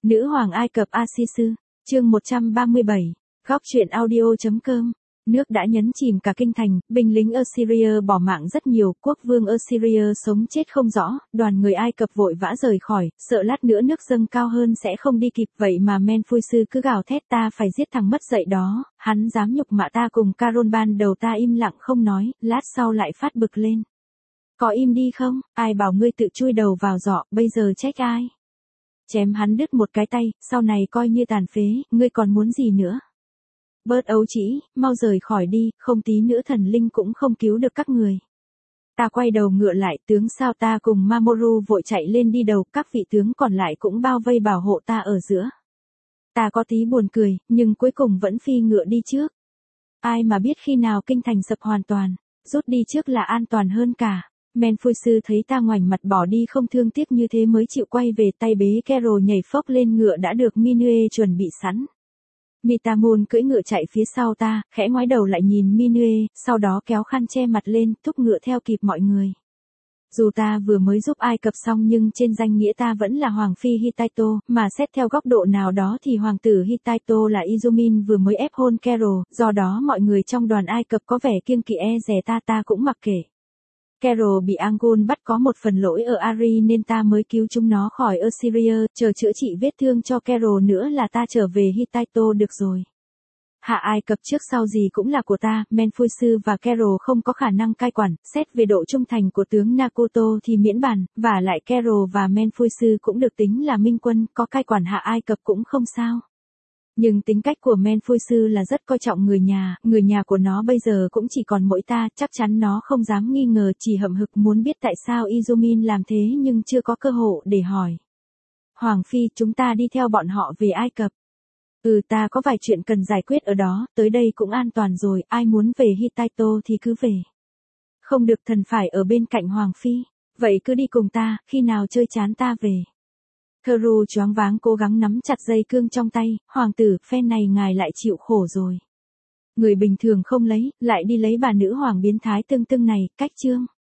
Nữ hoàng Ai Cập Asisu, chương 137, góc truyện audio.com. Nước đã nhấn chìm cả kinh thành, binh lính Assyria bỏ mạng rất nhiều, quốc vương Assyria sống chết không rõ, đoàn người Ai Cập vội vã rời khỏi, sợ lát nữa nước dâng cao hơn sẽ không đi kịp, vậy mà Menfuisu cứ gào thét ta phải giết thằng mất dạy đó, hắn dám nhục mạ ta cùng Caron. Ban đầu ta im lặng không nói, lát sau lại phát bực lên. Có im đi không, ai bảo ngươi tự chui đầu vào giỏ, bây giờ trách ai? Chém hắn đứt một cái tay, sau này coi như tàn phế, ngươi còn muốn gì nữa? Bớt ấu trĩ, mau rời khỏi đi, không tí nữa thần linh cũng không cứu được các người. Ta quay đầu ngựa lại, tướng sao ta cùng Mamoru vội chạy lên đi đầu, các vị tướng còn lại cũng bao vây bảo hộ ta ở giữa. Ta có tí buồn cười, nhưng cuối cùng vẫn phi ngựa đi trước. Ai mà biết khi nào kinh thành sập hoàn toàn, rút đi trước là an toàn hơn cả. Menfuisu thấy ta ngoảnh mặt bỏ đi không thương tiếc như thế mới chịu quay về, tay bế Kero nhảy phốc lên ngựa đã được Minue chuẩn bị sẵn. Mitamun cưỡi ngựa chạy phía sau ta, khẽ ngoái đầu lại nhìn Minue, sau đó kéo khăn che mặt lên, thúc ngựa theo kịp mọi người. Dù ta vừa mới giúp Ai Cập xong nhưng trên danh nghĩa ta vẫn là Hoàng phi Hittito, mà xét theo góc độ nào đó thì Hoàng tử Hittito là Izumin vừa mới ép hôn Kero, do đó mọi người trong đoàn Ai Cập có vẻ kiêng kỵ e dè ta cũng mặc kệ. Kero bị Angul bắt có một phần lỗi ở Ari nên ta mới cứu chúng nó khỏi Assyria, chờ chữa trị vết thương cho Kero nữa là ta trở về Hittito được rồi. Hạ Ai Cập trước sau gì cũng là của ta, Menfuisu và Kero không có khả năng cai quản, xét về độ trung thành của tướng Nakoto thì miễn bàn, và lại Kero và Menfuisu cũng được tính là minh quân, có cai quản Hạ Ai Cập cũng không sao. Nhưng tính cách của Menfuisu là rất coi trọng người nhà của nó bây giờ cũng chỉ còn mỗi ta, chắc chắn nó không dám nghi ngờ, chỉ hậm hực muốn biết tại sao Izumin làm thế nhưng chưa có cơ hội để hỏi. Hoàng phi, chúng ta đi theo bọn họ về Ai Cập. Ta có vài chuyện cần giải quyết ở đó, tới đây cũng an toàn rồi, ai muốn về Hittito thì cứ về. Không được, thần phải ở bên cạnh Hoàng phi. Vậy cứ đi cùng ta, khi nào chơi chán ta về. Kero choáng váng cố gắng nắm chặt dây cương trong tay, hoàng tử, phen này ngài lại chịu khổ rồi. Người bình thường không lấy, lại đi lấy bà nữ hoàng biến thái tưng này, cách chương.